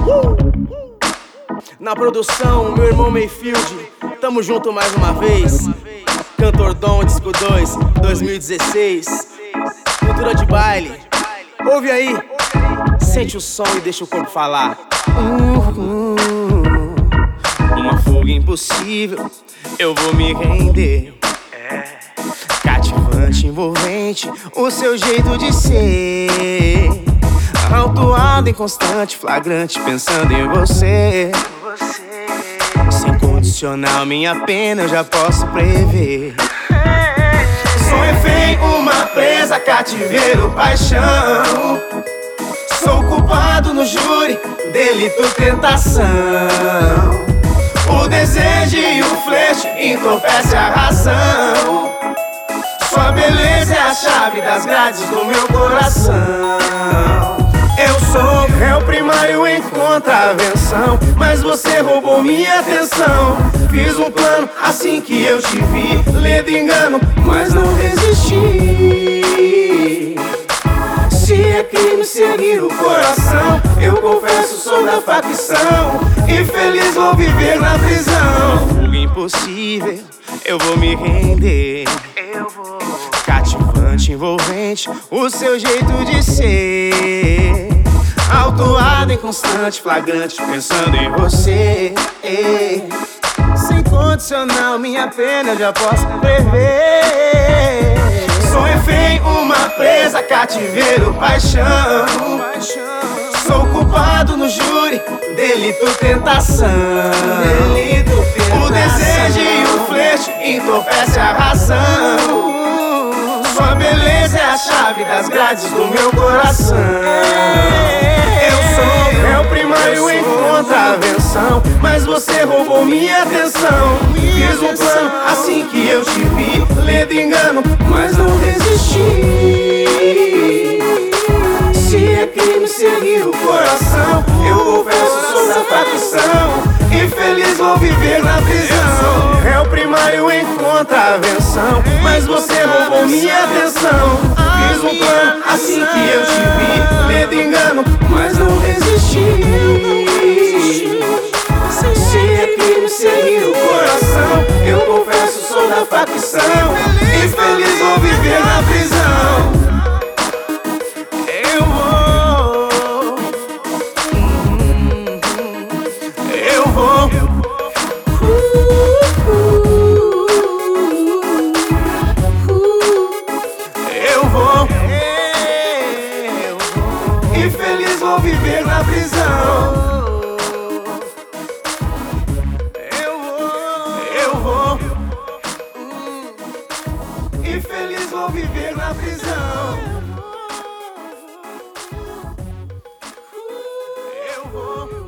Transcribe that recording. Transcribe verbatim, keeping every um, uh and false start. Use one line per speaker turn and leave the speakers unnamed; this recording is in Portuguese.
Na produção, meu irmão Mayfield. Tamo junto mais uma vez. Cantor Dom, disco dois, dois mil e dezesseis. Cultura de baile. Ouve aí. Sente o som e deixa o corpo falar. Uhum. Uma fuga impossível, eu vou me render. É. Cativante, envolvente, o seu jeito de ser. Autuado, inconstante, flagrante, pensando em você. Sem condicional, minha pena eu já posso prever. Sou refém, uma presa, cativeiro, paixão. Sou culpado no júri, delito, tentação. O desejo e o flerte entorpece a razão. Sua beleza é a chave das grades do meu coração. Eu sou réu primário em contravenção, mas você roubou minha atenção. Fiz um plano assim que eu te vi, ledo engano, mas não resisti. Se é crime seguir o coração, eu confesso, sou da facção. Infeliz vou viver na prisão. Fuga impossível, eu vou me render. Eu vou. Cativante, envolvente, o seu jeito de ser. Autuado, inconstante, flagrante, pensando em você. Sem condicional, minha pena eu já posso prever. Sou refém, uma presa, cativeiro, paixão. Sou culpado no júri, delito, tentação. O desejo e o flerte entorpece a razão. Sua beleza é a chave das grades do meu coração. Eu sou réu primário em contravenção, mas você roubou minha atenção. Fiz um plano assim que eu te vi, ledo engano, mas não resisti. Se é crime seguir o coração, eu confesso, sou da facção. Infeliz vou viver na prisão. Réu primário em contravenção, mas você roubou minha atenção. Fiz um plano assim que eu te vi, ledo engano, mas não resisti. Se é crime seguir o coração, eu confesso, sou da facção. Infeliz vou viver na prisão. Eu vou, eu vou. Eu vou, infeliz vou viver na prisão. Eu vou, eu vou, infeliz vou viver na prisão. Eu vou.